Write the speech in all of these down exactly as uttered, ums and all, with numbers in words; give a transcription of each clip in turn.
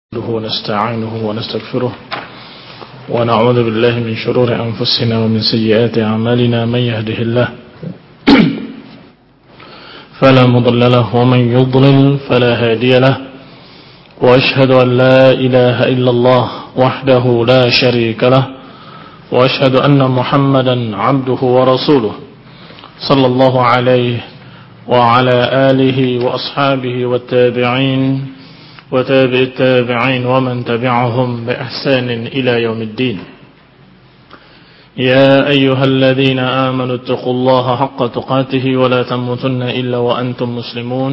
نحمده ونستعينه ونستغفره ونعوذ بالله من شرور أنفسنا ومن سيئات أعمالنا. من يهده الله فلا مضل له ومن يضلل فلا هادي له، وأشهد أن لا إله إلا الله وحده لا شريك له، وأشهد أن محمدا عبده ورسوله صلى الله عليه وعلى آله وأصحابه والتابعين وتابع التابعين ومن تبعهم بإحسان إلى يوم الدين. يا أيها الذين آمنوا اتقوا الله حق تقاته ولا تموتن إلا وأنتم مسلمون.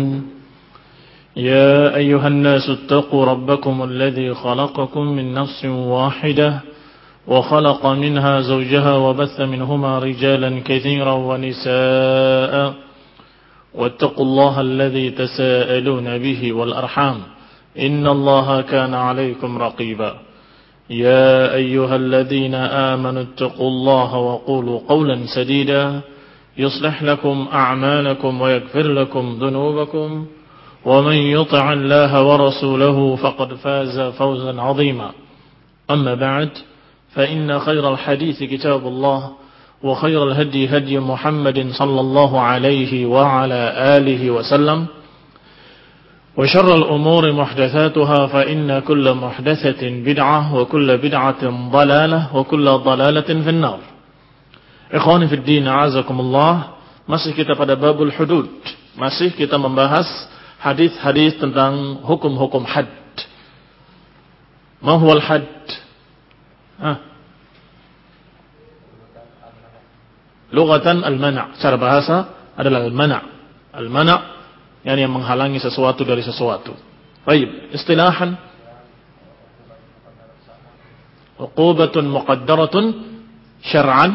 يا أيها الناس اتقوا ربكم الذي خلقكم من نفس واحدة وخلق منها زوجها وبث منهما رجالا كثيرا ونساء، واتقوا الله الذي تساءلون به والأرحام إن الله كان عليكم رقيبا. يا أيها الذين آمنوا اتقوا الله وقولوا قولا سديدا يصلح لكم أعمالكم ويغفر لكم ذنوبكم، ومن يطع الله ورسوله فقد فاز فوزا عظيما. أما بعد، فإن خير الحديث كتاب الله، وخير الهدي هدي محمد صلى الله عليه وعلى آله وسلم، وشر الأمور محدثاتها فإن كل محدثة بدعة وكل بدعة ضلالة وكل ضلالة في النار. Ikhwani fi din, a'azakumullah. Masih kita pada babul hudud, masih kita membahas hadis-hadis tentang hukum-hukum had. Ma huwal had? Ah. Lughatan al-mana', secara bahasa adalah al-mana'. Al-mana' yani yang menghalangi sesuatu dari sesuatu. Baik, istilahan uqubatun muqaddaratun syar'an.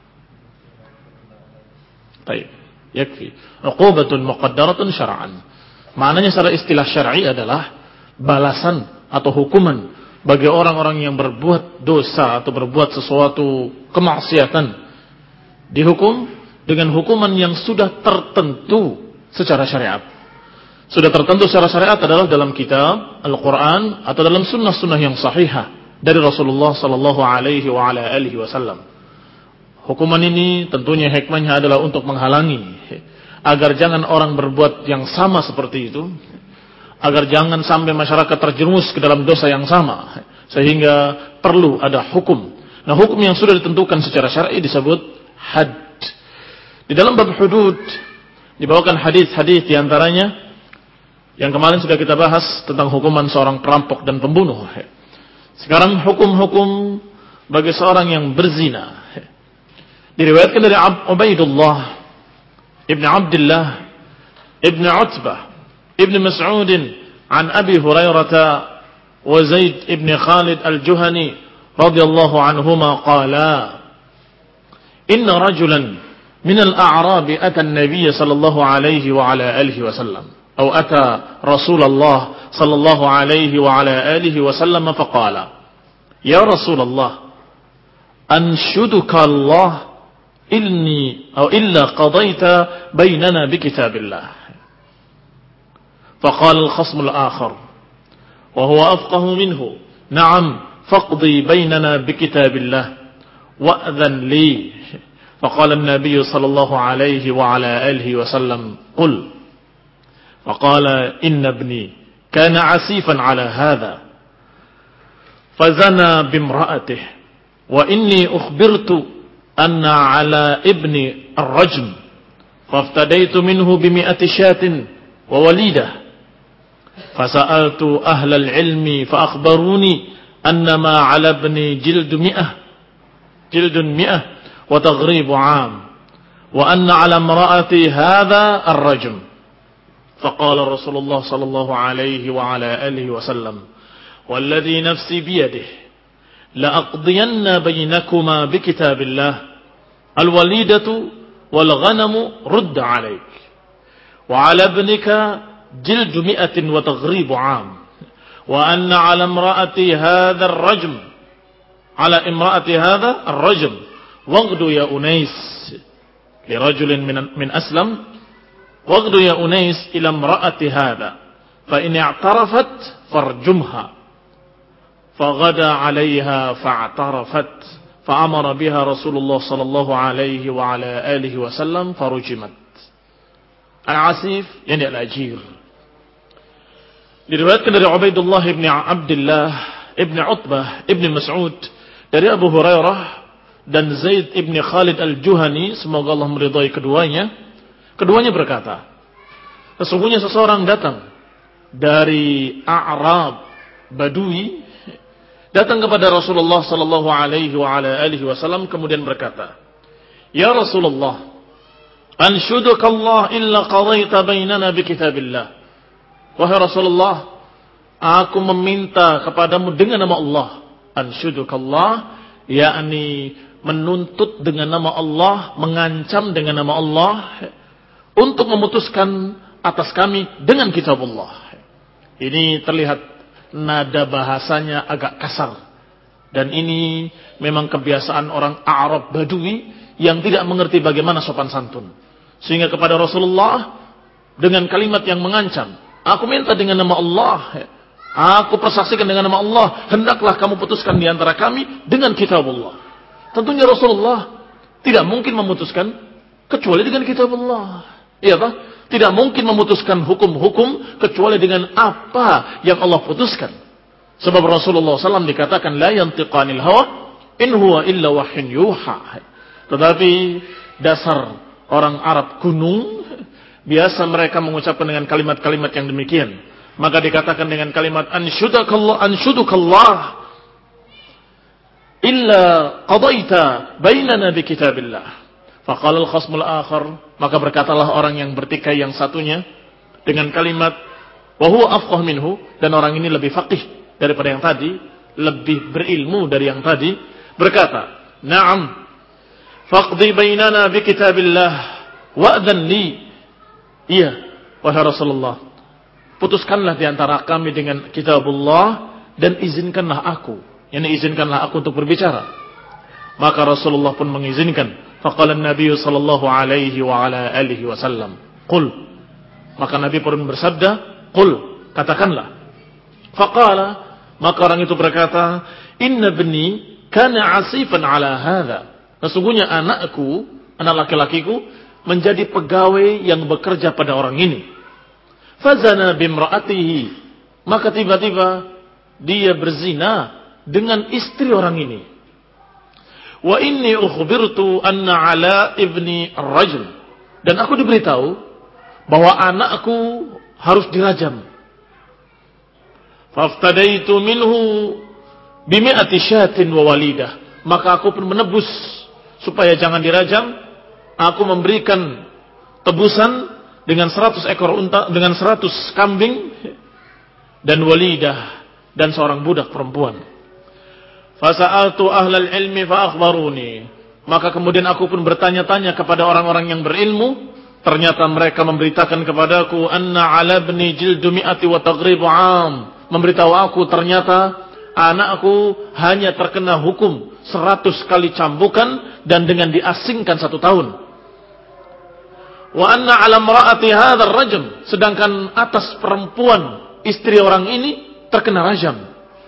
Baik, yakfi. Uqubatun muqaddaratun syar'an. Maknanya secara istilah syar'i adalah balasan atau hukuman bagi orang-orang yang berbuat dosa atau berbuat sesuatu kemaksiatan, dihukum dengan hukuman yang sudah tertentu secara syariat. Sudah tertentu secara syariat adalah dalam kitab Al-Quran atau dalam sunnah-sunnah yang sahihah dari Rasulullah sallallahu alaihi wa ala alihi wasallam. Hukuman ini tentunya hikmahnya adalah untuk menghalangi agar jangan orang berbuat yang sama seperti itu, agar jangan sampai masyarakat terjerumus ke dalam dosa yang sama, sehingga perlu ada hukum. Nah, hukum yang sudah ditentukan secara syar'i disebut had. Di dalam bab hudud dibawakan hadis-hadis di antaranya yang kemarin sudah kita bahas tentang hukuman seorang perampok dan pembunuh. Sekarang hukum-hukum bagi seorang yang berzina. Diriwayatkan dari Ubaidullah ibn Abdullah ibn Utbah ibn Mas'ud an Abi Hurairah wa Zaid ibn Khalid al-Juhani radhiyallahu anhuma qala inna rajulan min al-a'rab ata an-nabiy sallallahu alaihi wa ala alihi wasallam أو أتى رسول الله صلى الله عليه وعلى آله وسلم فقال يا رسول الله أنشدك الله إني أو إلا قضيت بيننا بكتاب الله. فقال الخصم الآخر وهو أفقه منه نعم فاقضي بيننا بكتاب الله وأذن لي. فقال النبي صلى الله عليه وعلى آله وسلم قل. فقال إن ابني كان عسيفا على هذا فزنى بامرأته وإني أخبرت أن على ابني الرجم فافتديت منه بمئة شاة ووليدة فسألت أهل العلم فأخبروني أنما على ابني جلد مئة جلد مئة وتغريب عام وأن على امرأتي هذا الرجم. فقال رسول الله صلى الله عليه وعلى آله وسلم والذي نفسي بيده لأقضين بينكما بكتاب الله الوليدة والغنم رد عليك وعلى ابنك جلد مئة وتغريب عام وأن على امرأتي هذا الرجم على امرأتي هذا الرجم واغدو يا أنيس لرجل من, من أسلم واغدو يا أنيس إلى امرأة هذا فإن اعترفت فارجمها faghada 'alaiha fa'tarafat fa'amara biha Rasulullah sallallahu alaihi wa ala alihi wasallam farujimat. Al-Asif yani al-Ajir. Diriwayatkan dari Ubaidullah ibn Abdullah ibn Utbah ibn Mas'ud dari Abu Hurairah dan Zaid ibn Khalid al-Juhani, semoga Allah meridhai keduanya. Keduanya berkata, sesungguhnya seseorang datang dari A'rab Badui, datang kepada Rasulullah sallallahu alaihi wa ala alihi wasallam kemudian berkata, "Ya Rasulullah, anshuduka Allah illa qadaita bainana bi kitabillah." Wahai Rasulullah, aku meminta kepadamu dengan nama Allah. Anshuduka Allah, yakni menuntut dengan nama Allah, mengancam dengan nama Allah untuk memutuskan atas kami dengan kitabullah. Ini terlihat nada bahasanya agak kasar. Dan ini memang kebiasaan orang Arab Badui yang tidak mengerti bagaimana sopan santun. Sehingga kepada Rasulullah dengan kalimat yang mengancam, aku minta dengan nama Allah, aku persaksikan dengan nama Allah, hendaklah kamu putuskan di antara kami dengan kitabullah. Tentunya Rasulullah tidak mungkin memutuskan kecuali dengan kitabullah. Iya tak? Tidak mungkin memutuskan hukum-hukum kecuali dengan apa yang Allah putuskan. Sebab Rasulullah sallallahu alaihi wasallam dikatakan la yantiqanil hawa in huwa illa wahyun yuha. Tetapi dasar orang Arab gunung biasa mereka mengucapkan dengan kalimat-kalimat yang demikian. Maka dikatakan dengan kalimat anshudukallah anshudukallah illa qadaita bainana bi kitabillah. Faqala al-khasmul akhar, maka berkatalah orang yang bertikai yang satunya dengan kalimat wa huwa afqah minhu, dan orang ini lebih faqih daripada yang tadi, lebih berilmu dari yang tadi, berkata, "Na'am, faqdi bainana bi kitabillah wa'dhan li." Iya, wahai Rasulullah, putuskanlah di antara kami dengan kitabullah dan izinkanlah aku, yakni izinkanlah aku untuk berbicara. Maka Rasulullah pun mengizinkan. Faqala an-nabiy sallallahu alaihi wa ala alihi wasallam, "Qul." Maka Nabi pun bersabda, "Qul," katakanlah. Faqala, maka orang itu berkata, "Inna ibni kana 'asifan 'ala hadza." Sesungguhnya anakku, anak laki-lakiku menjadi pegawai yang bekerja pada orang ini. Fazana bimra'atihi, maka tiba-tiba dia berzina dengan istri orang ini. Wa inni ukhbirtu anna ala ibni ar-rajul, dan aku diberitahu bahwa anakku harus dirajam. Faftadaitu minhu bimi'ati syatin wa walidah, maka aku pun menebus supaya jangan dirajam. Aku memberikan tebusan dengan seratus ekor unta, dengan seratus kambing dan walidah, dan seorang budak perempuan. Fasa'altu ahlal ilmi fa'akhbaruni, maka kemudian aku pun bertanya-tanya kepada orang-orang yang berilmu. Ternyata mereka memberitakan kepadaku anna ala ibni jildu mi'ati wa taghribu 'am, memberitahu aku ternyata anakku hanya terkena hukum seratus kali cambukan dan dengan diasingkan satu tahun. Wa anna ala imra'ati hadzal rajm, sedangkan atas perempuan istri orang ini terkena rajam.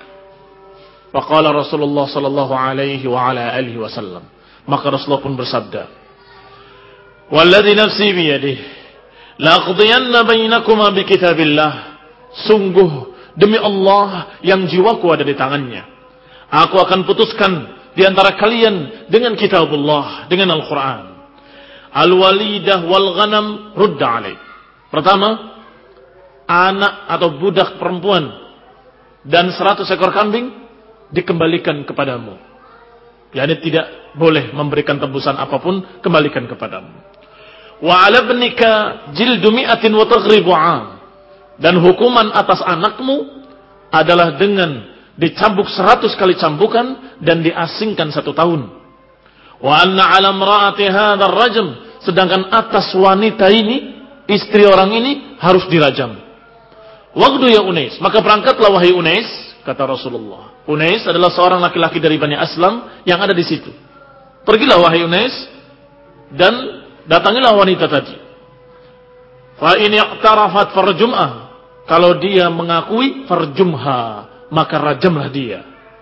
Faqala Rasulullah sallallahu alaihi wa ala alihi wasallam, maka Rasulullah pun bersabda, "Walladzi nafsi bi yadihi la aqdiyanna bainakuma bi kitabillah." Sungguh demi Allah yang jiwaku ada di tangannya, aku akan putuskan di antara kalian dengan kitabullah, dengan Al-Qur'an. Al-walidah wal ghanam rudda alaih. Pertama, anak atau budak perempuan dan seratus ekor kambing dikembalikan kepadamu. Yani tidak boleh memberikan tebusan apapun, kembalikan kepadamu. Wa 'ala ibnika jildu mi'atin wa taghribu 'am, dan hukuman atas anakmu adalah dengan dicambuk seratus kali cambukan dan diasingkan satu tahun. Wa anna 'ala imra'ati hadzal rajm, sedangkan atas wanita ini, istri orang ini harus dirajam. Waqdu ya Unais, maka berangkatlah wahai Unais, kata Rasulullah. Unais adalah seorang laki-laki dari Bani Aslam yang ada di situ. Pergilah wahai Unais dan datangilah wanita tadi. Fa in i'tarafat farjumha, kalau dia mengakui farjumha, maka rajamlah dia.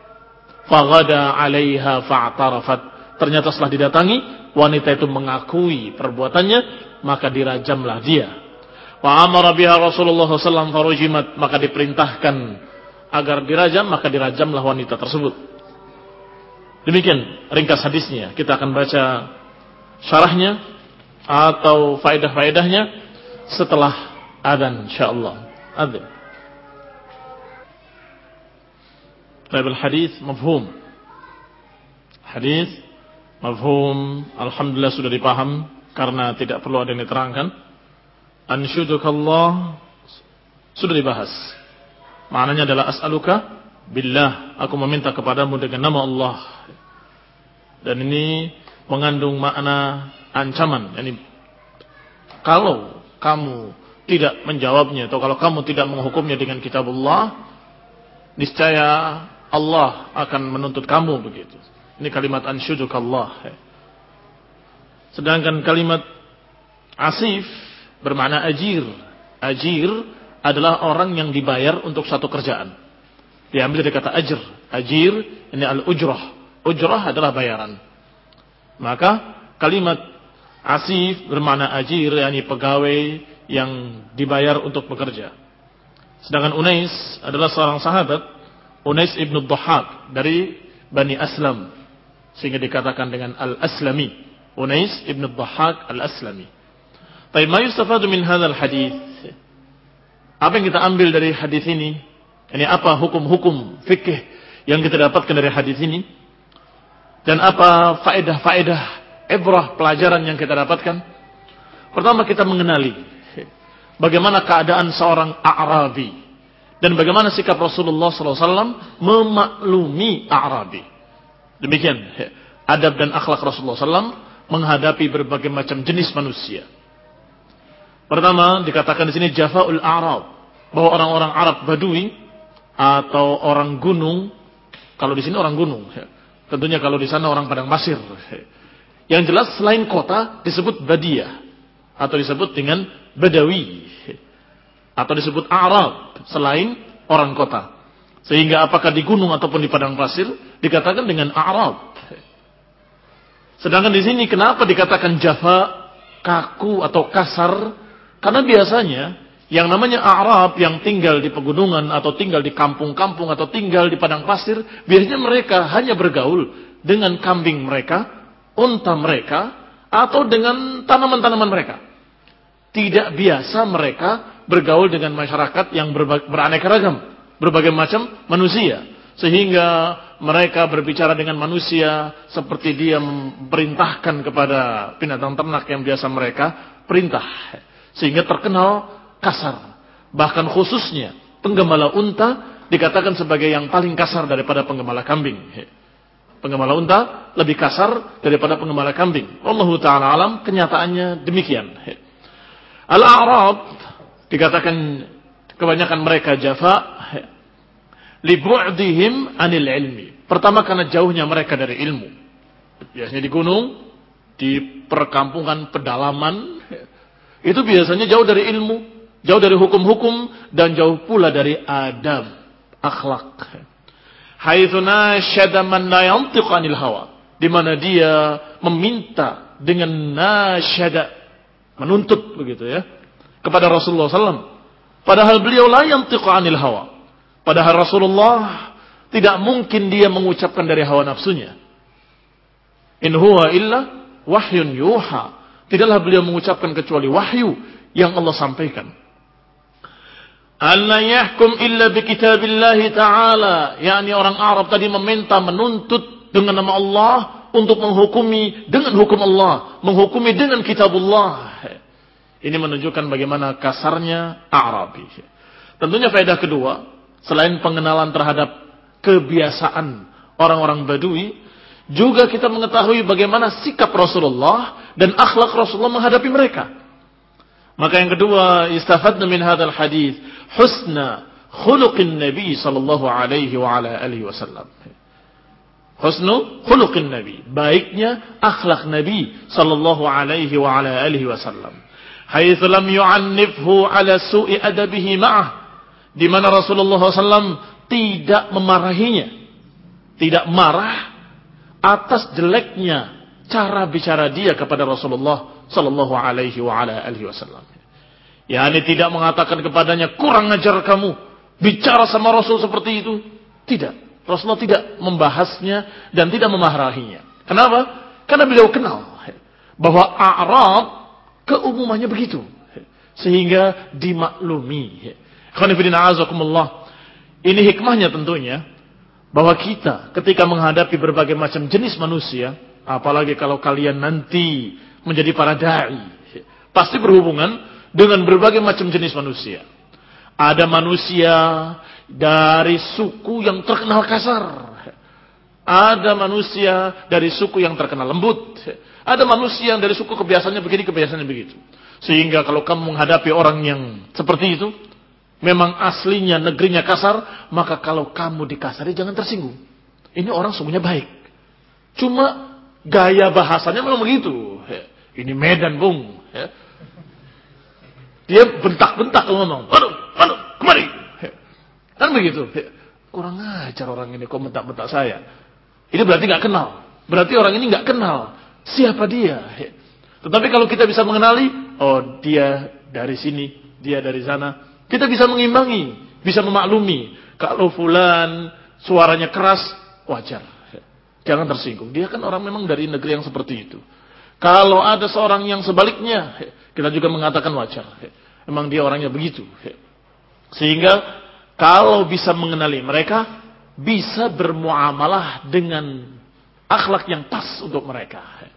faghada 'alaiha fa'tarafat. Ternyata setelah didatangi, wanita itu mengakui perbuatannya, maka dirajamlah dia. Wa amara biha Rasulullah sallallahu alaihi wasallam farujimat, maka diperintahkan agar dirajam, maka dirajamlah wanita tersebut. Demikian ringkas hadisnya. Kita akan baca syarahnya atau faedah-faedahnya setelah adzan insyaallah. Adzan. Baik, hadis mafhum. Hadis mafhum, alhamdulillah sudah dipaham karena tidak perlu ada yang diterangkan. Anshudukallah sudah dibahas. Maknanya adalah as'aluka billah, aku meminta kepadamu dengan nama Allah. Dan ini mengandung makna ancaman. Yani kalau kamu tidak menjawabnya atau kalau kamu tidak menghukumnya dengan kitabullah, niscaya Allah akan menuntut kamu begitu. Ini kalimat anshudukallah. Sedangkan kalimat asif bermakna ajir. Ajir adalah orang yang dibayar untuk satu kerjaan. Diambil dari kata ajr. Ajir ini al-ujrah. Ujrah adalah bayaran. Maka kalimat asif bermakna ajir, yakni pegawai yang dibayar untuk bekerja. Sedangkan Unais adalah seorang sahabat, Unais ibn Dhahhak dari Bani Aslam, sehingga dikatakan dengan al-Aslami. Unais ibn Dhahhak al-Aslami. Baik, ma yustafadu min hadzal hadis? Apa yang kita ambil dari hadis ini? Ini apa hukum-hukum fikih yang kita dapatkan dari hadis ini? Dan apa faedah-faedah, ibrah, pelajaran yang kita dapatkan? Pertama, kita mengenali bagaimana keadaan seorang A'rabi dan bagaimana sikap Rasulullah sallallahu alaihi wasallam memaklumi A'rabi. Demikian adab dan akhlak Rasulullah sallallahu alaihi wasallam menghadapi berbagai macam jenis manusia. Pertama, dikatakan di sini Jafa'ul A'rab, bahwa orang-orang Arab Badui atau orang gunung, kalau di sini orang gunung, tentunya kalau di sana orang padang pasir. Yang jelas selain kota disebut Badiyah atau disebut dengan Badawi atau disebut Arab selain orang kota. Sehingga apakah di gunung ataupun di padang pasir dikatakan dengan Arab. Sedangkan di sini kenapa dikatakan Jafa, kaku atau kasar? Karena biasanya yang namanya Arab yang tinggal di pegunungan atau tinggal di kampung-kampung atau tinggal di padang pasir, biasanya mereka hanya bergaul dengan kambing mereka, unta mereka, atau dengan tanaman-tanaman mereka. Tidak biasa mereka bergaul dengan masyarakat yang beraneka ragam, berbagai macam manusia. Sehingga mereka berbicara dengan manusia seperti dia memerintahkan kepada binatang ternak yang biasa mereka perintah. Sehingga terkenal kasar. Bahkan khususnya penggembala unta dikatakan sebagai yang paling kasar daripada penggembala kambing. Penggembala unta lebih kasar daripada penggembala kambing. Wallahu ta'ala alam, kenyataannya demikian. Al-A'rab dikatakan kebanyakan mereka Jafa li bu'dihim anil ilmi. Pertama karena jauhnya mereka dari ilmu. Biasanya di gunung, di perkampungan pedalaman, itu biasanya jauh dari ilmu, jauh dari hukum-hukum, dan jauh pula dari adab, akhlak. Haitsu nasyada man la yantiqu anil hawa, di mana dia meminta dengan nasyada, menuntut begitu ya, kepada Rasulullah sallallahu alaihi wasallam. Padahal beliau la yantiqu anil hawa. Padahal Rasulullah tidak mungkin dia mengucapkan dari hawa nafsunya. In huwa illa wahyun yuha. Tidaklah beliau mengucapkan kecuali wahyu yang Allah sampaikan. Alla yahkum illa bi kitabillahi ta'ala. yakni orang Arab tadi meminta, menuntut dengan nama Allah untuk menghukumi dengan hukum Allah, menghukumi dengan kitabullah. Ini menunjukkan bagaimana kasarnya Arabi. Tentunya faedah kedua, selain pengenalan terhadap kebiasaan orang-orang Badui, juga kita mengetahui bagaimana sikap Rasulullah dan akhlak Rasulullah menghadapi mereka. Maka yang kedua, istafadna min hadzal hadis husna khuluqin nabi sallallahu alaihi wa ala alihi wasallam. Husnu khuluqin nabi, baiknya akhlak Nabi sallallahu alaihi wa ala alihi wasallam. Haitsu lam yu'annifhu ala su'i adabihi ma'ah, di mana Rasulullah sallallahu alaihi wasallam tidak memarahinya, tidak marah atas jeleknya cara bicara dia kepada Rasulullah sallallahu alaihi wa ala alihi wasallam. yakni tidak mengatakan kepadanya kurang ajar kamu bicara sama Rasul seperti itu. Tidak. Rasulullah tidak membahasnya dan tidak memarahinya. Kenapa? Karena beliau kenal bahwa A'rab keumumannya begitu, sehingga dimaklumi. Ini hikmahnya tentunya, bahwa kita ketika menghadapi berbagai macam jenis manusia, apalagi kalau kalian nanti menjadi para da'i, pasti berhubungan dengan berbagai macam jenis manusia. Ada manusia dari suku yang terkenal kasar. Ada manusia dari suku yang terkenal lembut. Ada manusia yang dari suku kebiasaannya begini, kebiasaannya begitu. Sehingga kalau kamu menghadapi orang yang seperti itu, memang aslinya negerinya kasar, maka kalau kamu dikasari jangan tersinggung. Ini orang sungguhnya baik. Cuma gaya bahasanya memang begitu. Ini Medan, Bung. Dia bentak-bentak ngomong. Aduh, aduh, kemari. Kan begitu. Kurang ajar orang ini kok bentak-bentak saya. Ini berarti gak kenal. Berarti orang ini gak kenal siapa dia. Tetapi kalau kita bisa mengenali, oh dia dari sini, dia dari sana, kita bisa mengimbangi, bisa memaklumi. Kalau fulan suaranya keras, wajar. Jangan tersinggung. Dia kan orang memang dari negeri yang seperti itu. Kalau ada seorang yang sebaliknya, kita juga mengatakan wajar. Memang dia orangnya begitu. Sehingga kalau bisa mengenali mereka, bisa bermuamalah dengan akhlak yang pas untuk mereka.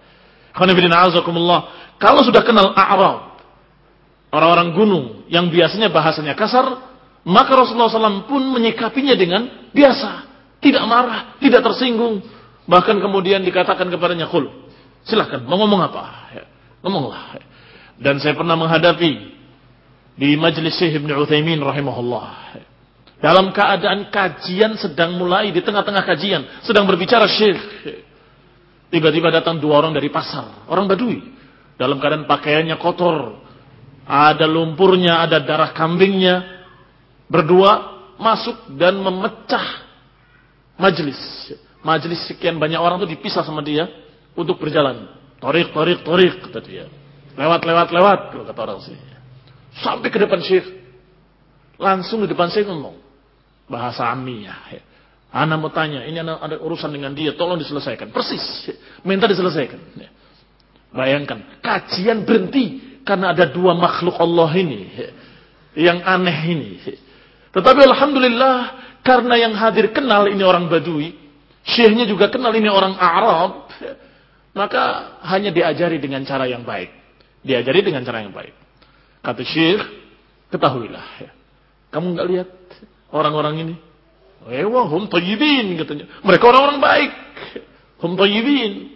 Kalau sudah kenal A'rab, orang-orang gunung yang biasanya bahasanya kasar, maka Rasulullah shallallahu alaihi wasallam pun menyikapinya dengan biasa, tidak marah, tidak tersinggung. Bahkan kemudian dikatakan kepadanya, "Qul, silahkan, mau ngomong apa? Ngomonglah." Dan saya pernah menghadapi di majelis Syekh Ibnu Utsaimin rahimahullah, dalam keadaan kajian sedang mulai, di tengah-tengah kajian sedang berbicara Syekh, tiba-tiba datang dua orang dari pasar, orang Badui, dalam keadaan pakaiannya kotor, ada lumpurnya, ada darah kambingnya, berdua masuk dan memecah majelis. Majelis sekian banyak orang itu dipisah sama dia untuk berjalan. Torik, torik, torik, kata dia. Lewat, lewat, lewat, kata orang sih. Sampai ke depan Syekh. Langsung di depan Syekh ngomong. Bahasa Amiyah. Ana mau tanya, ini ana ada urusan dengan dia, tolong diselesaikan. Persis. Minta diselesaikan. Bayangkan, kajian berhenti karena ada dua makhluk Allah ini. Yang aneh ini. Tetapi alhamdulillah, karena yang hadir kenal ini orang Badui, Syekhnya juga kenal ini orang Arab, maka hanya diajari dengan cara yang baik. Diajari dengan cara yang baik. Kata Syekh, ketahuilah, ya, kamu nggak lihat orang-orang ini? Ewa, hum tayyibin, katanya. Mereka orang-orang baik. Hum tayyibin.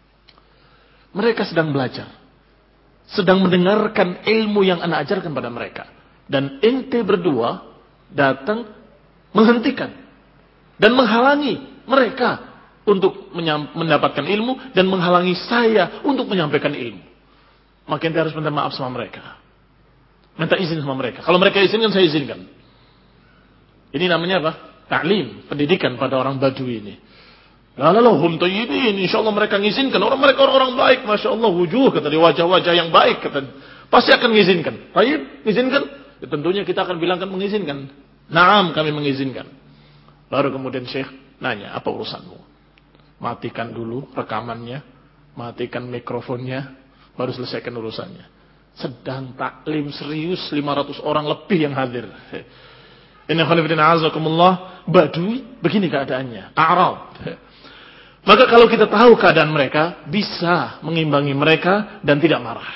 Mereka sedang belajar, sedang mendengarkan ilmu yang ana ajarkan pada mereka. Dan ente berdua datang menghentikan dan menghalangi mereka untuk mendapatkan ilmu dan menghalangi saya untuk menyampaikan ilmu. Maka ente harus minta maaf sama mereka. Minta izin sama mereka. Kalau mereka izinkan, saya izinkan. Ini namanya apa? Ta'lim, pendidikan pada orang Badui ini. Lalu hum tayyibin, insyaallah mereka ngizinkan. Orang mereka orang-orang baik, masyaallah, wujuh, kata dia, wajah-wajah yang baik, kata. Pasti akan mengizinkan. Baik, mengizinkan? Ya, tentunya kita akan bilangkan mengizinkan. Naam, kami mengizinkan. Baru kemudian Syekh nanya, apa urusanmu? Matikan dulu rekamannya, matikan mikrofonnya, baru selesaikan urusannya. Sedang taklim serius, lima ratus orang lebih yang hadir. Inna khonifidina azakumullah, Badui, begini keadaannya, Arab. Maka kalau kita tahu keadaan mereka, bisa mengimbangi mereka dan tidak marah.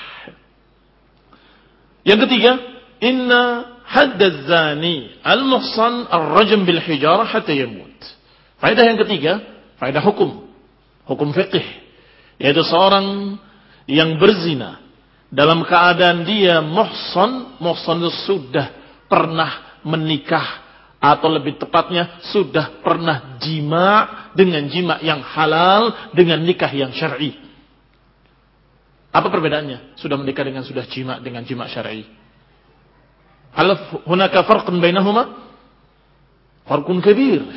Yang ketiga, inna haddaz zani al-muhsan ar-rajm bil hijarah hatta yamut. Faedah yang ketiga, faedah hukum, hukum fiqih, yaitu seorang yang berzina dalam keadaan dia muhsan, muhsan sudah pernah menikah, atau lebih tepatnya sudah pernah jima dengan jima yang halal dengan nikah yang syar'i. Apa perbedaannya? Sudah menikah dengan sudah jima dengan jima syar'i. Hal hunaka farqun bainahuma? Farqun kabir.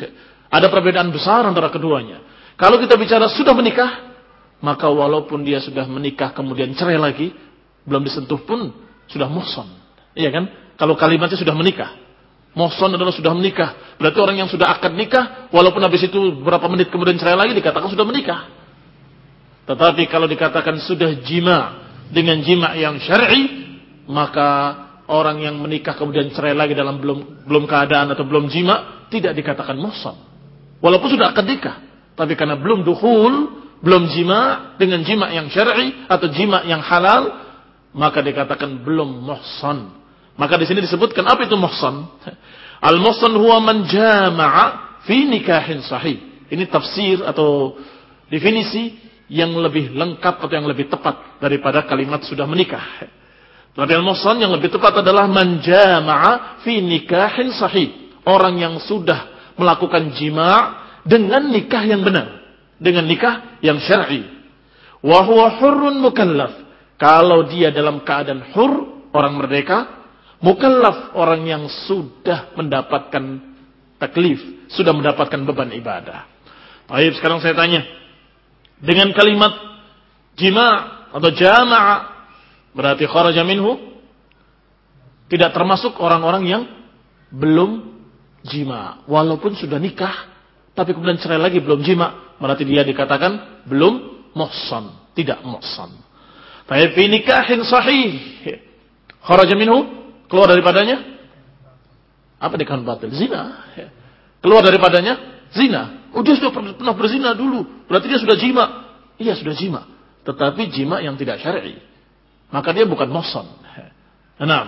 Ada perbedaan besar antara keduanya. Kalau kita bicara sudah menikah, maka walaupun dia sudah menikah kemudian cerai lagi, belum disentuh pun sudah muhsan. Iya kan? Kalau kalimatnya sudah menikah. Muhsan adalah sudah menikah. Berarti orang yang sudah akad nikah, walaupun habis itu beberapa menit kemudian cerai lagi, dikatakan sudah menikah. Tetapi kalau dikatakan sudah jima dengan jima yang syar'i, maka orang yang menikah kemudian cerai lagi dalam belum belum keadaan atau belum jima, tidak dikatakan muhsan. Walaupun sudah akad nikah, tapi karena belum dukhul, belum jima dengan jima yang syar'i atau jima yang halal, maka dikatakan belum muhsan. Maka di sini disebutkan apa itu muhsan? Al-muhsan huwa man jama'a fi nikahin sahih. Ini tafsir atau definisi yang lebih lengkap atau yang lebih tepat daripada kalimat sudah menikah. Tapi al-muhsan yang lebih tepat adalah man jama'a fi nikahin sahih. Orang yang sudah melakukan jima' dengan nikah yang benar, dengan nikah yang syar'i. Wa huwa hurrun mukallaf. Kalau dia dalam keadaan hur, orang merdeka, mukallaf, orang yang sudah mendapatkan taklif, sudah mendapatkan beban ibadah. Baik, sekarang saya tanya, dengan kalimat jima' atau jama'a, berarti kharaja minhu, tidak termasuk orang-orang yang belum jima'. Walaupun sudah nikah, tapi kemudian cerai lagi belum jima', berarti dia dikatakan belum muhsan, tidak muhsan. Baik, fi nikahin sahih, kharaja minhu, keluar daripadanya apa nikahan batil? Zina. Keluar daripadanya zina. Oh, dia sudah pernah berzina dulu, berarti dia sudah jima. Iya, sudah jima, tetapi jima yang tidak syar'i, maka dia bukan muhsan. Naam.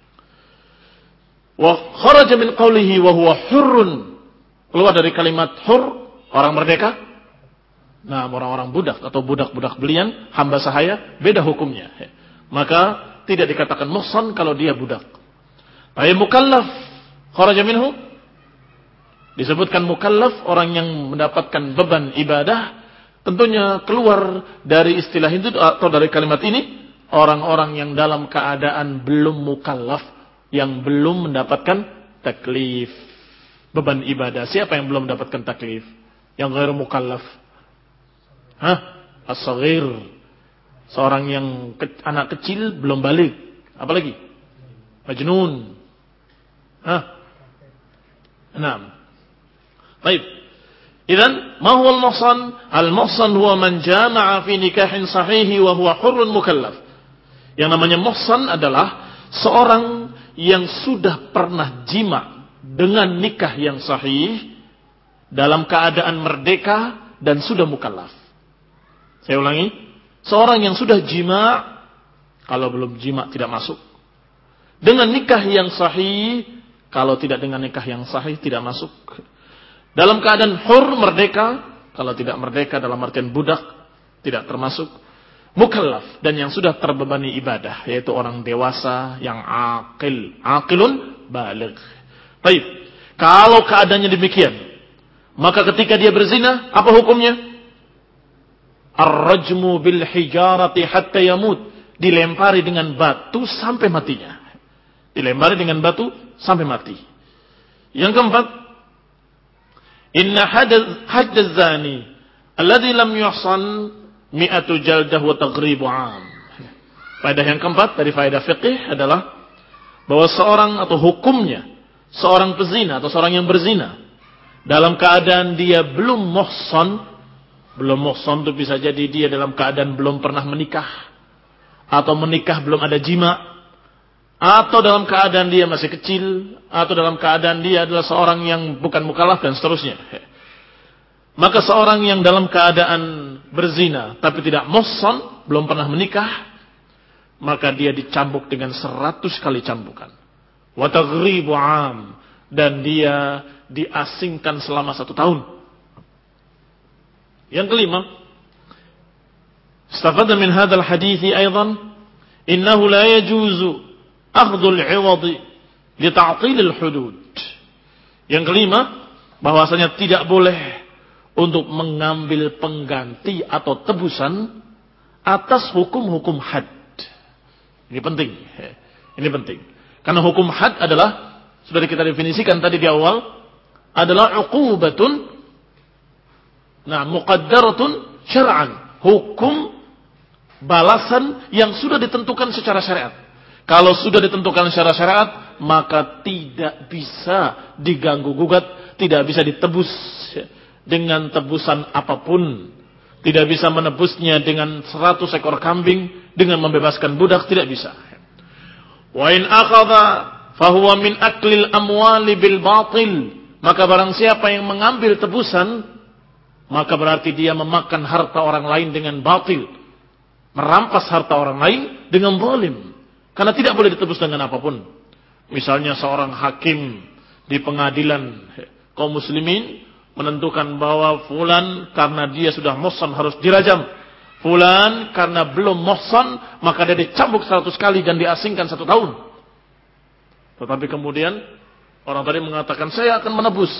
Wa kharaja min qawlihi wa huwa hurrun, keluar dari kalimat hur, orang merdeka. Nah, orang-orang budak atau budak-budak belian, hamba sahaya, beda hukumnya. Maka tidak dikatakan muhsan kalau dia budak. Tapi mukallaf, kharaja minhu, disebutkan mukallaf, orang yang mendapatkan beban ibadah, tentunya keluar dari istilah itu atau dari kalimat ini, orang-orang yang dalam keadaan belum mukallaf, yang belum mendapatkan taklif, beban ibadah. Siapa yang belum mendapatkan taklif? Yang ghairu mukallaf. Hah? As-saghir. Seorang yang ke, anak kecil belum balik, apalagi majnun. Hah? Enam. Baik. Idzan, ma huwa al-muhsan? Al-muhsan huwa man jama'a fi nikahin sahih wa huwa hurrun mukallaf. Yang namanya muhsan adalah seorang yang sudah pernah jima dengan nikah yang sahih dalam keadaan merdeka dan sudah mukallaf. Saya ulangi. Seorang yang sudah jima, kalau belum jima tidak masuk. Dengan nikah yang sahih, kalau tidak dengan nikah yang sahih tidak masuk. Dalam keadaan hur, merdeka, kalau tidak merdeka dalam artian budak, tidak termasuk. Mukallaf, dan yang sudah terbebani ibadah, yaitu orang dewasa yang aqil. Aqilun baligh. Baik, kalau keadaannya demikian, maka ketika dia berzina, apa hukumnya? Ar-rajmu bil hijarati hatta yamut, dilempari dengan batu sampai matinya. Dilempari dengan batu sampai mati. Yang keempat, inna hadd az-zani alladhi lam yuhsan mi'atu jaldah wa taghribu 'am. Faedah yang keempat dari faedah fiqih adalah bahwa seorang atau hukumnya seorang pezina atau seorang yang berzina dalam keadaan dia belum muhsan. Belum muhsan itu bisa jadi dia dalam keadaan belum pernah menikah, atau menikah belum ada jima, atau dalam keadaan dia masih kecil, atau dalam keadaan dia adalah seorang yang bukan mukallaf dan seterusnya. Maka seorang yang dalam keadaan berzina tapi tidak muhsan, belum pernah menikah, maka dia dicambuk dengan seratus kali cambukan. Wa taghribu 'am, dan dia diasingkan selama satu tahun. Yang kelima, istafada min hadzal hadithi aidan innahu la yajuzu akhdhu al-'iwad li ta'til al-hudud. Yang kelima, bahwasanya tidak boleh untuk mengambil pengganti atau tebusan atas hukum-hukum had. Ini penting. Ini penting. Karena hukum had adalah sudah kita definisikan tadi di awal, adalah uqubatun, nah, muqaddaratun syar'an, hukum balasan yang sudah ditentukan secara syariat. Kalau sudah ditentukan secara syariat, maka tidak bisa diganggu gugat, tidak bisa ditebus dengan tebusan apapun. Tidak bisa menebusnya dengan seratus ekor kambing, dengan membebaskan budak, tidak bisa. Wa in akhadha fahuwa min aklil amwali bil batil. Maka barang siapa yang mengambil tebusan, maka berarti dia memakan harta orang lain dengan batil. Merampas harta orang lain dengan zalim. Karena tidak boleh ditebus dengan apapun. Misalnya seorang hakim di pengadilan kaum muslimin menentukan bahwa fulan karena dia sudah muhsan harus dirajam. Fulan karena belum muhsan maka dia dicambuk seratus kali dan diasingkan satu tahun. Tetapi kemudian orang tadi mengatakan saya akan menebus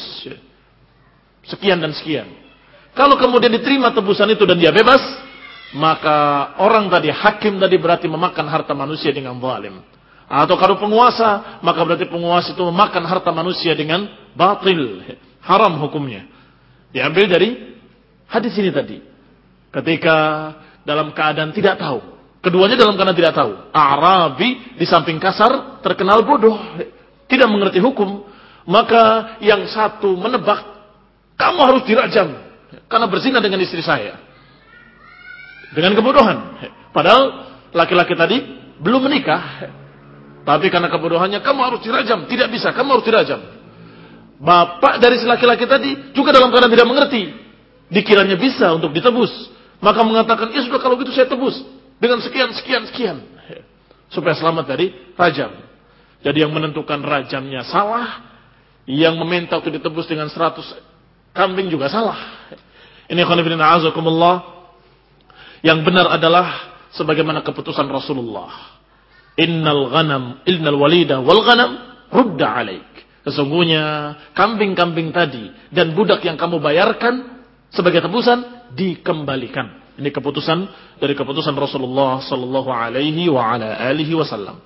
sekian dan sekian. Kalau kemudian diterima tebusan itu dan dia bebas, maka orang tadi, hakim tadi berarti memakan harta manusia dengan zalim. Atau kalau penguasa, maka berarti penguasa itu memakan harta manusia dengan batil. Haram hukumnya. Diambil dari hadis ini tadi. Ketika dalam keadaan tidak tahu. Keduanya dalam keadaan tidak tahu. Arabi di samping kasar terkenal bodoh. Tidak mengerti hukum. Maka yang satu menebak, kamu harus dirajam. Karena berzina dengan istri saya. Dengan kebodohan. Padahal laki-laki tadi belum menikah. Tapi karena kebodohannya, kamu harus dirajam. Tidak bisa, kamu harus dirajam. Bapak dari si laki-laki tadi juga dalam keadaan tidak mengerti. Dikiranya bisa untuk ditebus. Maka mengatakan, ya sudah kalau gitu saya tebus. Dengan sekian, sekian, sekian. Supaya selamat dari rajam. Jadi yang menentukan rajamnya salah. Yang meminta untuk ditebus dengan seratus kambing juga salah. Ini khonifidin a'azakumullah. Yang benar adalah sebagaimana keputusan Rasulullah. Innal ghanam, innal walidah wal ghanam rudda alaik. Sesungguhnya kambing-kambing tadi dan budak yang kamu bayarkan sebagai tebusan dikembalikan. Ini keputusan dari keputusan Rasulullah sallallahu alaihi wa ala alihi wasallam.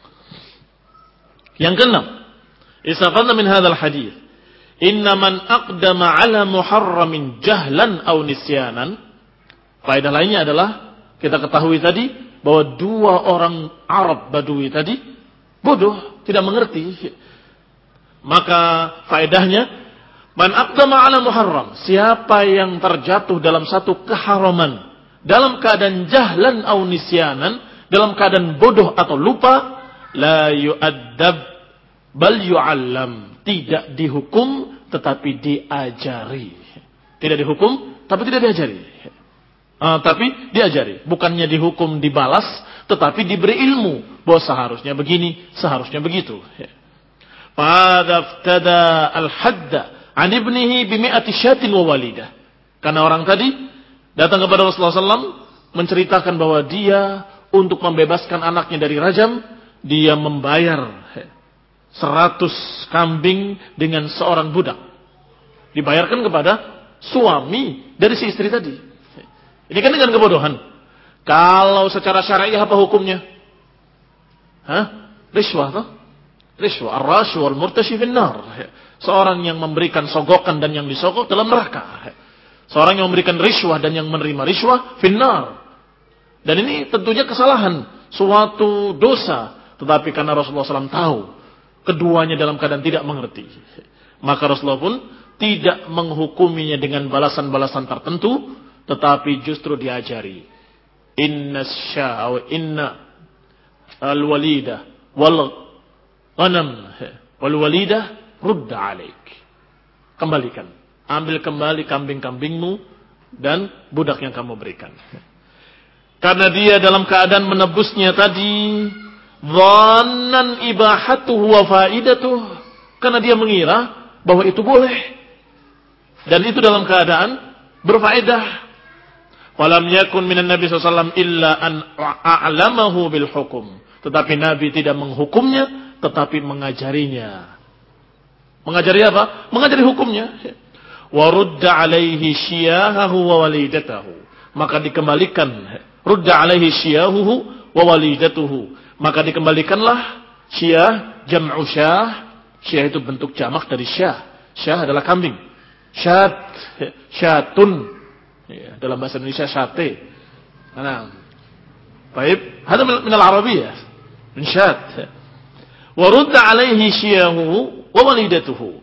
Yang keenam, istafadna min hadzal hadis, inna man aqdama ala muharramin jahlan aw nisyanan. Faedah lainnya adalah kita ketahui tadi bahwa dua orang Arab Badui tadi bodoh, tidak mengerti. Maka faedahnya, man aqdama ala muharram, siapa yang terjatuh dalam satu keharaman dalam keadaan jahlan aw nisyanan, dalam keadaan bodoh atau lupa, la yu'addab bal yu'allam, tidak dihukum tetapi diajari. Tidak dihukum tapi tidak diajari. Uh, tapi diajari, bukannya dihukum dibalas, tetapi diberi ilmu bahwa seharusnya begini, seharusnya begitu. Fadaftada al-hadda an ibnihi bimi'ati syatin wa walidah. Karena orang tadi datang kepada Rasulullah sallallahu alaihi wasallam menceritakan bahwa dia untuk membebaskan anaknya dari rajam, dia membayar seratus kambing dengan seorang budak. Dibayarkan kepada suami dari si istri tadi. Ini kan dengan kebodohan. Kalau secara syar'i apa hukumnya? Hah? Rishwah toh? Rishwah, ar-rashi wal murtashi finnar. Seorang yang memberikan sogokan dan yang disogok dalam neraka. Seorang yang memberikan rishwah dan yang menerima rishwah finnar. Dan ini tentunya kesalahan, suatu dosa. Tetapi karena Rasulullah shallallahu alaihi wasallam tahu keduanya dalam keadaan tidak mengerti, maka Rasulullah pun tidak menghukuminya dengan balasan-balasan tertentu, tetapi justru diajari. Inna sya'aw inna al-walidah wal ghanam wal walidah rudda alaik. Kembalikan. Ambil kembali kambing-kambingmu dan budak yang kamu berikan. Karena dia dalam keadaan menebusnya tadi, dhannan ibahatuhu wa faidatuh, karena dia mengira bahwa itu boleh. Dan itu dalam keadaan berfaedah. Walam yakun minan Nabi sallallahu alaihi wasallam illa an a'lamahu bil hukum. Tetapi Nabi tidak menghukumnya, tetapi mengajarinya. Mengajari apa? Mengajari hukumnya. Wa rudda alaihi syiyahahu wa walidatahu. Maka dikembalikan. Rudda alaihi syiyahuhu wa walidatuhu. Maka dikembalikanlah syiyah, jam'u syah. Syiyah itu bentuk jamak dari syah. Syah adalah kambing. Syat, syatun. Ya, dalam bahasa Indonesia syate. Nah, baik, hada min al-Arabiyyah. Min syat. Wa rudda alaihi syiyahu wa walidatuhu.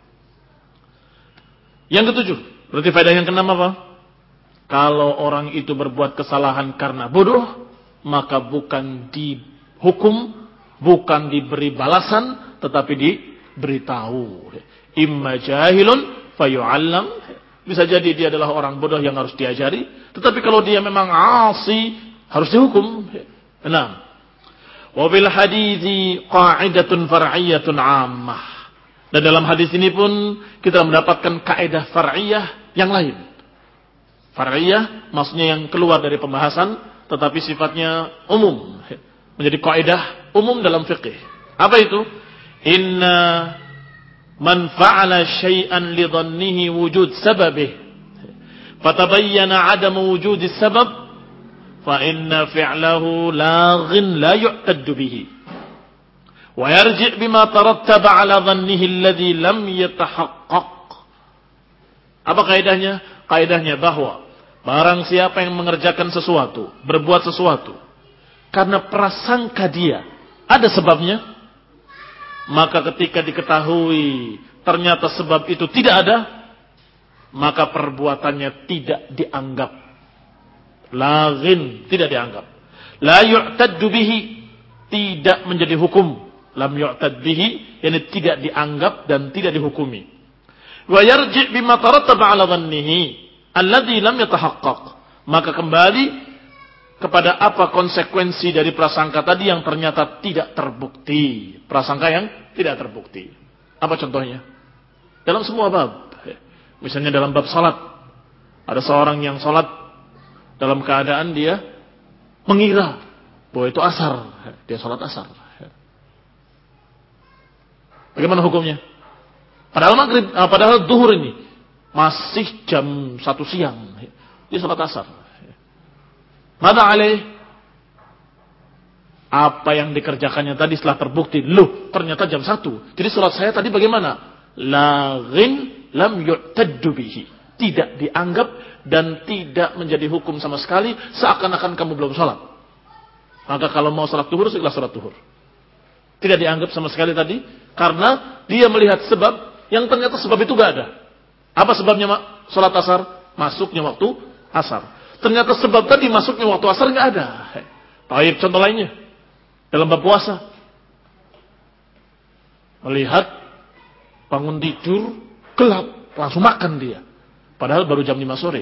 Yang ketujuh, berarti faedah yang keenam apa? Kalau orang itu berbuat kesalahan karena bodoh, maka bukan dihukum, bukan diberi balasan, tetapi diberitahu. Imma jahilun fayu'allam. Bisa jadi dia adalah orang bodoh yang harus diajari, tetapi kalau dia memang asi, harus dihukum. Enam. Wa bil hadithi qa'idatun far'iyyatun 'ammah. Dan dalam hadis ini pun kita mendapatkan kaidah far'iyah yang lain. Far'iyah maksudnya yang keluar dari pembahasan tetapi sifatnya umum. Menjadi kaidah umum dalam fikih. Apa itu? Inna man fa'ala syai'an li dhannihi wujud sababih fatabayyana 'adam wujud as-sabab fa inna fi'lahu laghin la yu'taddu bihi. ويرجع بما ترتب على ظنه الذي لم يتحقق. Apa kaidahnya? Kaidahnya bahwa barang siapa yang mengerjakan sesuatu, berbuat sesuatu karena prasangka dia ada sebabnya, maka ketika diketahui ternyata sebab itu tidak ada, maka perbuatannya tidak dianggap. Laghin, tidak dianggap. La yu'taddu bihi, tidak menjadi hukum. Lam yu'tad bihi, yani tidak dianggap dan tidak dihukumi. Wa yarji' bima tarattaba 'ala dhannihi alladhi lam yatahaqqaq. Maka kembali kepada apa konsekuensi dari prasangka tadi yang ternyata tidak terbukti. Prasangka yang tidak terbukti. Apa contohnya? Dalam semua bab. Misalnya dalam bab salat. Ada seorang yang salat dalam keadaan dia mengira bahwa itu asar. Dia salat asar. Bagaimana hukumnya? Padahal maghrib, ah, padahal duhur ini masih jam satu siang. Dia salat asar. Mada alaih? Apa yang dikerjakannya tadi setelah terbukti, loh ternyata jam satu. Jadi salat saya tadi bagaimana? Laghin lam yu'taddu bihi. Tidak dianggap dan tidak menjadi hukum sama sekali, seakan-akan kamu belum salat. Maka kalau mau salat duhur, segera salat duhur. Tidak dianggap sama sekali tadi, karena dia melihat sebab yang ternyata sebab itu gak ada. Apa sebabnya salat asar? Masuknya waktu asar. Ternyata sebab tadi masuknya waktu asar gak ada. Baik, contoh lainnya. Dalam bab puasa. Melihat bangun tidur, gelap, langsung makan dia. Padahal baru jam lima sore.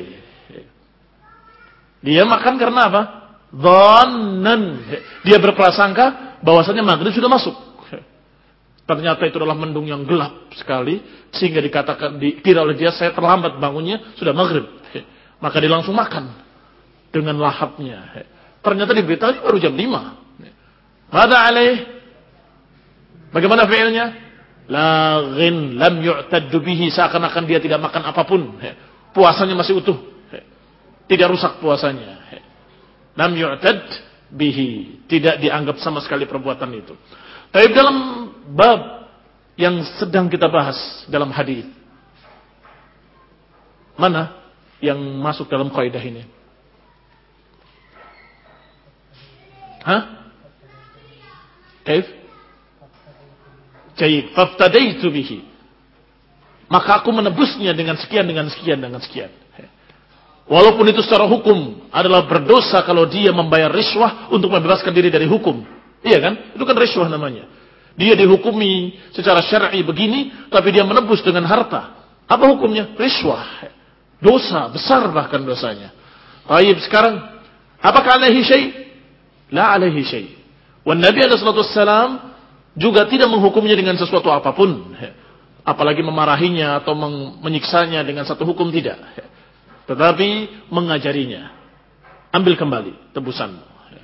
Dia makan karena apa? Dhannan. Dia berprasangka bahwasanya maghrib sudah masuk. Ternyata itu adalah mendung yang gelap sekali, sehingga dikatakan, dikira oleh dia, saya terlambat bangunnya, sudah maghrib. Maka dia langsung makan dengan lahapnya. Ternyata diberitahu baru jam lima. Mada alaih? Bagaimana fi'ilnya? Laghin lam yu'taddu bihi, seakan-akan dia tidak makan apapun. Puasanya masih utuh. Tidak rusak puasanya. Lam yu'tad bihi, tidak dianggap sama sekali perbuatan itu. Tapi dalam bab yang sedang kita bahas dalam hadis, mana yang masuk dalam kaidah ini? Hah? Kaif? Jayyid, faftadaitu bihi. Maka aku menebusnya dengan sekian, dengan sekian, dengan sekian. Walaupun itu secara hukum adalah berdosa kalau dia membayar riswah untuk membebaskan diri dari hukum. Iya kan? Itu kan riswah namanya. Dia dihukumi secara syar'i begini, tapi dia menebus dengan harta. Apa hukumnya? Riswah. Dosa, besar bahkan dosanya. Baik, sekarang, apakah alaihi syai'? La alaihi syai'. Wan Nabi alaihi salatu wassalam juga tidak menghukumnya dengan sesuatu apapun. Apalagi memarahinya atau menyiksanya dengan satu hukum, tidak. Tetapi mengajarinya. Ambil kembali tebusanmu.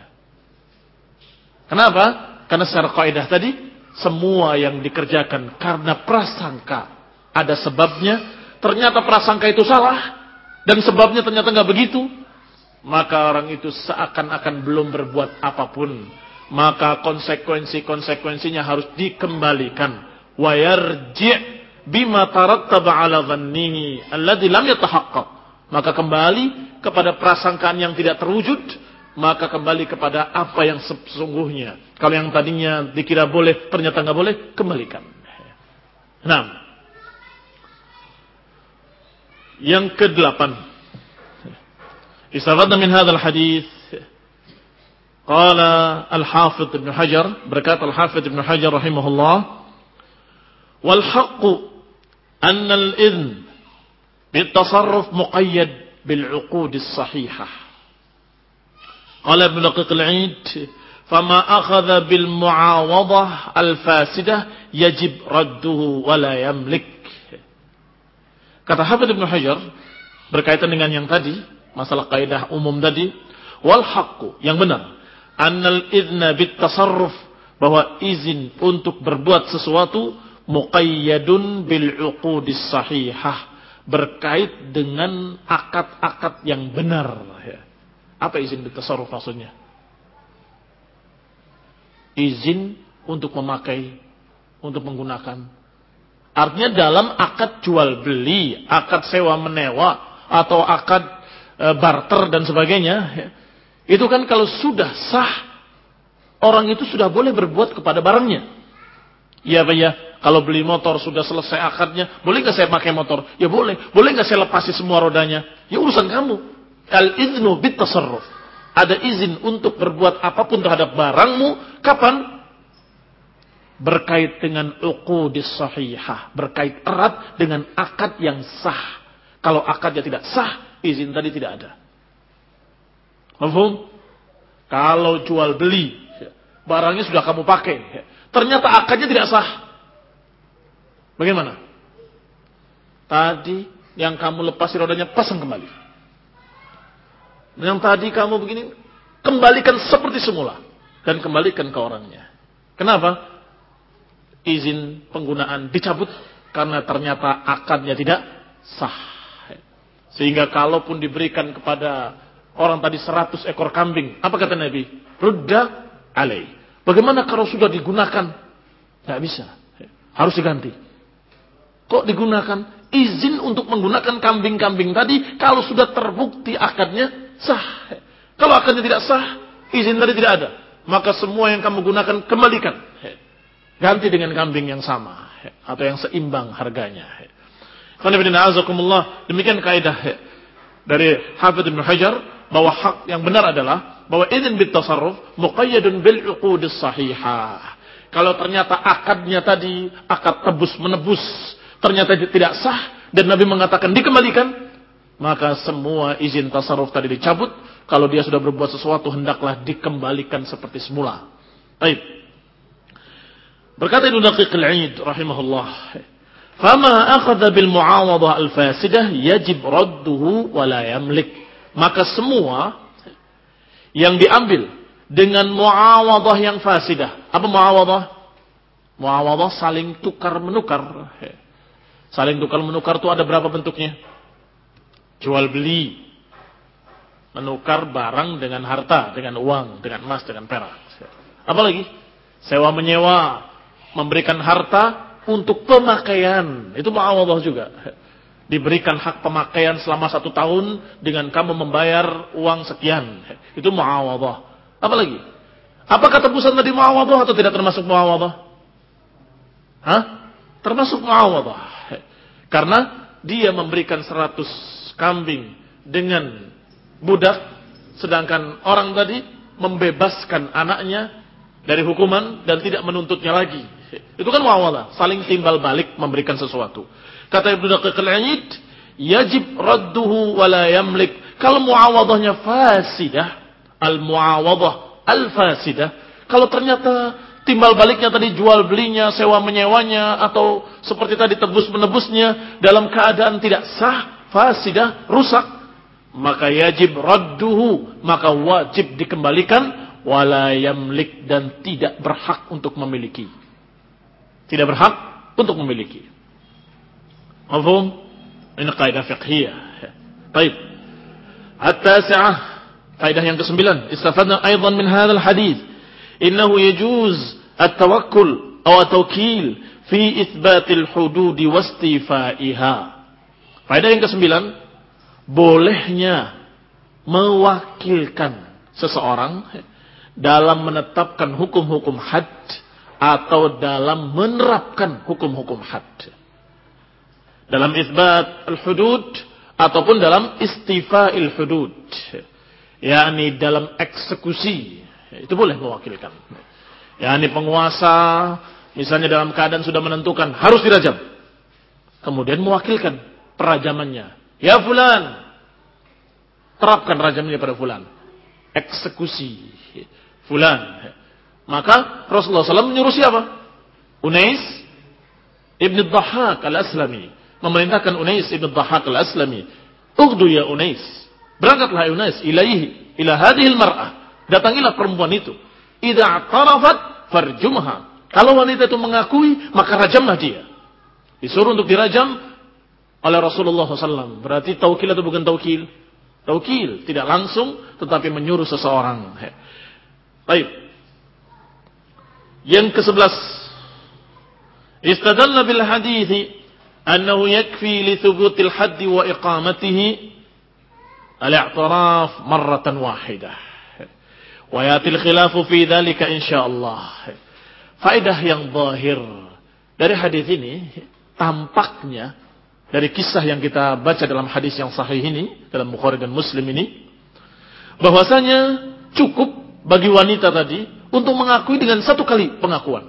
Kenapa? Karena secara kaidah tadi, semua yang dikerjakan karena prasangka ada sebabnya, ternyata prasangka itu salah, dan sebabnya ternyata nggak begitu, maka orang itu seakan-akan belum berbuat apapun. Maka konsekuensi-konsekuensinya harus dikembalikan. Wa yarji' bima tarattaba 'ala dhannihi alladhi lam yatahaqqaq. Maka kembali kepada prasangkaan yang tidak terwujud, maka kembali kepada apa yang sesungguhnya. Kalau yang tadinya dikira boleh, ternyata enggak boleh, kembalikan. Nah, yang kedelapan, istafadna min hadzal hadits, qala al-Hafidz Ibnu Hajar, berkata al-Hafidz Ibnu Hajar rahimahullah, wal haqqu anna al-idhn bitasarruf muqayyad bil 'uqud as-sahihah. Qala Ibnu Daqiq al-'Id, fama akhadha bil mu'awadah al-fasidah yajib radduhu wa la yamlik. Kata Hafidz Ibnu Hajar berkaitan dengan yang tadi, masalah kaidah umum tadi, wal haqqu, yang benar, annal idna bit tasarruf, bahwa izin untuk berbuat sesuatu muqayyadun bil 'uqudis sahihah, berkait dengan akad-akad yang benar. Apa izin bit tasarruf maksudnya? Izin untuk memakai, untuk menggunakan. Artinya dalam akad jual beli, akad sewa menewa, atau akad e, barter dan sebagainya, ya, itu kan kalau sudah sah, orang itu sudah boleh berbuat kepada barangnya. Ya Pak ya, kalau beli motor sudah selesai akadnya, boleh nggak saya pakai motor? Ya boleh. Boleh nggak saya lepasi semua rodanya? Ya urusan kamu. Al-idhnu bit tasarruf. Ada izin untuk berbuat apapun terhadap barangmu. Kapan? Berkait dengan uqudis sahihah, berkait erat dengan akad yang sah. Kalau akadnya tidak sah, izin tadi tidak ada. Paham? Kalau jual beli, barangnya sudah kamu pakai, ternyata akadnya tidak sah. Bagaimana? Tadi yang kamu lepasi rodanya, pasang kembali. Yang tadi kamu begini, kembalikan seperti semula dan kembalikan ke orangnya. Kenapa? Izin penggunaan dicabut karena ternyata akadnya tidak sah. Sehingga kalaupun diberikan kepada orang tadi seratus ekor kambing, apa kata Nabi? Rudda alai. Bagaimana kalau sudah digunakan? Tidak bisa. Harus diganti. Kok digunakan? Izin untuk menggunakan kambing-kambing tadi kalau sudah terbukti akadnya sah. Kalau akadnya tidak sah, izin tadi tidak ada. Maka semua yang kamu gunakan kembalikan. Ganti dengan kambing yang sama atau yang seimbang harganya. Demikian kaidah dari Hafidz Ibnu Hajar, bahwa hak yang benar adalah bahwa idzin bit tasarruf muqayyadun bil 'uqudis sahihah. Kalau ternyata akadnya tadi akad tebus menebus ternyata tidak sah dan Nabi mengatakan dikembalikan, maka semua izin tasarruf tadi dicabut. Kalau dia sudah berbuat sesuatu hendaklah dikembalikan seperti semula. Baik. Berkata Ibnu Daqiq al-'Id rahimahullah, "Fama akhadha bil mu'awadhah al-fasidah yajib radduhu wa la yamlik." Maka semua yang diambil dengan mu'awadhah yang fasidah. Apa mu'awadhah? Mu'awadhah saling tukar menukar. Saling tukar menukar itu ada berapa bentuknya? Jual beli, menukar barang dengan harta, dengan uang, dengan emas, dengan perak. Apalagi sewa menyewa, memberikan harta untuk pemakaian, itu mu'awadhah juga. Diberikan hak pemakaian selama satu tahun dengan kamu membayar uang sekian, itu mu'awadhah. Apalagi? Apakah tebusan tadi mu'awadhah atau tidak termasuk mu'awadhah? Hah? Termasuk mu'awadhah. Karena dia memberikan seratus kambing dengan budak, sedangkan orang tadi membebaskan anaknya dari hukuman dan tidak menuntutnya lagi. Itu kan muawalah, saling timbal balik memberikan sesuatu. Kata Ibnu Daqiq al-'Id, yajib radduhu wa la yamlik. Kalau muawadahnya fasidah, al-muawadah al-fasidah, kalau ternyata timbal baliknya tadi jual belinya, sewa menyewanya, atau seperti tadi tebus menebusnya dalam keadaan tidak sah, fasidah, rusak, maka yajib radduhu, maka wajib dikembalikan, wala yamlik, dan tidak berhak untuk memiliki. Tidak berhak untuk memiliki. Mafhum? Ini kaidah fiqhiyah. Baik. At-tasi'ah, kaidah yang kesembilan. Istafadna aidan min hadzal hadits. Innahu yajuz at-tawakkul aw at-tawkil fi itsbatil hududi wastifaiha. Faedah yang kesembilan, bolehnya mewakilkan seseorang dalam menetapkan hukum-hukum had atau dalam menerapkan hukum-hukum had. Dalam itsbat al-hudud ataupun dalam istifa'il hudud. yakni dalam eksekusi. Itu boleh mewakilkan. yakni penguasa misalnya dalam keadaan sudah menentukan harus dirajam. Kemudian mewakilkan perajamannya. Ya fulan, terapkan rajamnya pada fulan. Eksekusi fulan. Maka Rasulullah shallallahu alaihi wasallam menyuruh siapa? Unais ibn Dhahhak al-Aslami. Memerintahkan Unais ibn Dhahhak al-Aslami. Ughdu ya Unais. Berangkatlah Unais ilaihi ila hadhil mar'ah. Datangilah perempuan itu. Idza i'tarafat farjumha. Kalau wanita itu mengakui, maka rajamlah dia. Disuruh untuk dirajam oleh Rasulullah shallallahu alaihi wasallam. Berarti taukil atau bukan taukil? Taukil. Tidak langsung, tetapi menyuruh seseorang. Baik. Yang kesebelas. Istadalla bil hadithi annahu yakfi li thubutil haddi wa iqamatihi al-i'tiraf marratan wahidah. Wa yatil khilafu fi dhalika insyaallah. Faedah yang zahir dari hadis ini tampaknya dari kisah yang kita baca dalam hadis yang sahih ini dalam Bukhari dan Muslim ini bahwasanya cukup bagi wanita tadi untuk mengakui dengan satu kali pengakuan.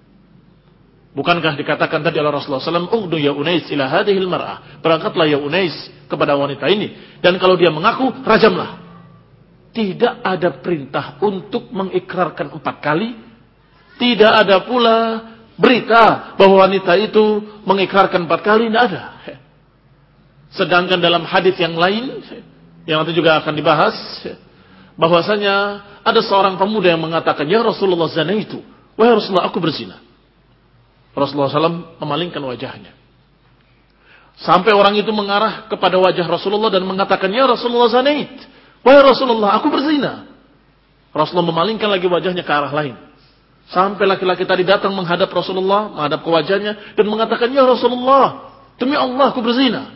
Bukankah dikatakan tadi oleh Rasulullah shallallahu alaihi wasallam, "Ughdu ya Unais ila hadhil mar'ah." Berangkatlah ya Unais kepada wanita ini, dan kalau dia mengaku, rajamlah. Tidak ada perintah untuk mengikrarkan empat kali. Tidak ada pula berita bahwa wanita itu mengikrarkan empat kali, tidak ada. Sedangkan dalam hadis yang lain yang nanti juga akan dibahas, bahwasanya ada seorang pemuda yang mengatakan, "Ya Rasulullah, zanaitu." Wahai Rasulullah, aku berzina. Rasulullah shallallahu alaihi wasallam memalingkan wajahnya. Sampai orang itu mengarah kepada wajah Rasulullah dan mengatakan, "Ya Rasulullah, zanait." Wahai Rasulullah, aku berzina. Rasulullah memalingkan lagi wajahnya ke arah lain. Sampai laki-laki tadi datang menghadap Rasulullah, menghadap ke wajahnya dan mengatakan, "Ya Rasulullah, demi Allah aku berzina."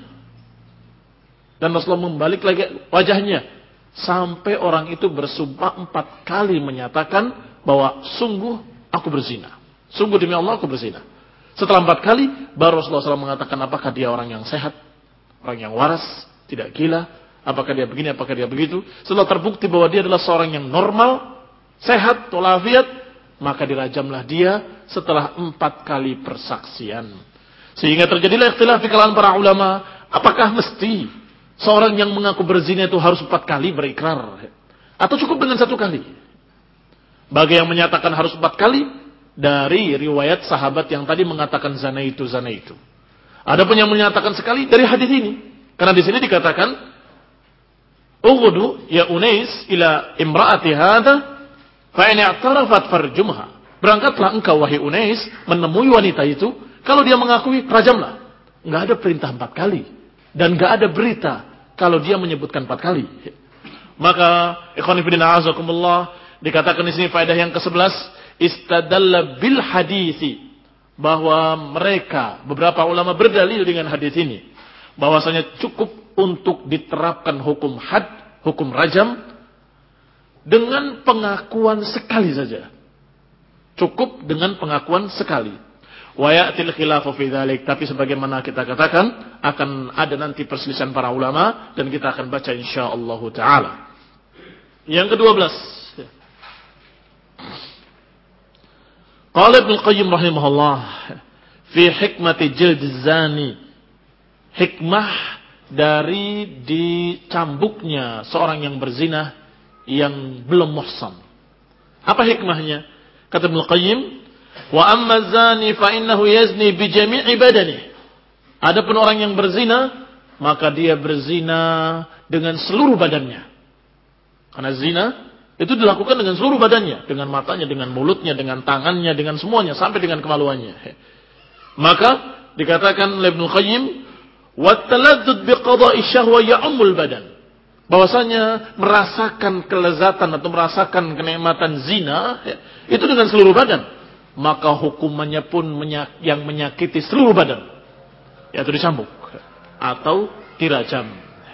Dan Rasulullah membalik lagi wajahnya. Sampai orang itu bersumpah empat kali menyatakan bahwa sungguh aku berzina. Sungguh demi Allah aku berzina. Setelah empat kali, baru Rasulullah shallallahu alaihi wasallam mengatakan apakah dia orang yang sehat, orang yang waras, tidak gila, apakah dia begini, apakah dia begitu. Setelah terbukti bahwa dia adalah seorang yang normal, sehat, walafiat, maka dirajamlah dia setelah empat kali persaksian. Sehingga terjadilah ikhtilaf di kalangan para ulama, apakah mesti seorang yang mengaku berzina itu harus empat kali berikrar, atau cukup dengan satu kali? Bagi yang menyatakan harus empat kali, dari riwayat sahabat yang tadi mengatakan zina itu, zina itu. Ada pun yang menyatakan sekali dari hadis ini, karena di sini dikatakan, "Ughdu ya Unais ila imraati hadha fa in i'tarafat farjumha." Berangkatlah engkau wahai Unais menemui wanita itu, kalau dia mengakui rajamlah. Enggak ada perintah empat kali dan enggak ada berita kalau dia menyebutkan empat kali. Maka ikhwan fillah azakumullah, dikatakan di sini faedah yang kesebelas, istadalla bil hadithi, bahwa mereka beberapa ulama berdalil dengan hadis ini bahwasanya cukup untuk diterapkan hukum had, hukum rajam dengan pengakuan sekali saja. Cukup dengan pengakuan sekali. Wa ya'til khilafu fi dzalik, tapi sebagaimana kita katakan akan ada nanti perselisihan para ulama dan kita akan baca insyaallah taala. Yang kedua belas, qala Ibnu Qayyim rahimahullah fi hikmati jild zani, hikmah dari dicambuknya seorang yang berzina yang belum muhsan. Apa hikmahnya? Kata Ibnu Qayyim, wa amma zani fa innahu yazni bi jami'i badanihi. Adapun orang yang berzina, maka dia berzina dengan seluruh badannya. Karena zina itu dilakukan dengan seluruh badannya, dengan matanya, dengan mulutnya, dengan tangannya, dengan semuanya, sampai dengan kemaluannya. Maka dikatakan oleh Ibnu Qayyim, wa taladdud bi qada'i syahwa ya'umul badan. Bahwasanya merasakan kelezatan atau merasakan kenikmatan zina itu dengan seluruh badan. maka hukumannya pun menyak- yang menyakiti seluruh badan, yaitu dicambuk atau dirajam.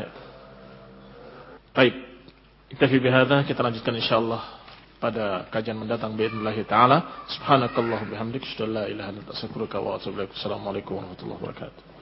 Baik, kita bihadza, kita lanjutkan insyaallah pada kajian mendatang باذنillah taala. Subhanakallah bihamdik, asyhadu an la ilaha illa anta, astaghfiruka wa atubu ilaik. Assalamualaikum warahmatullahi wabarakatuh.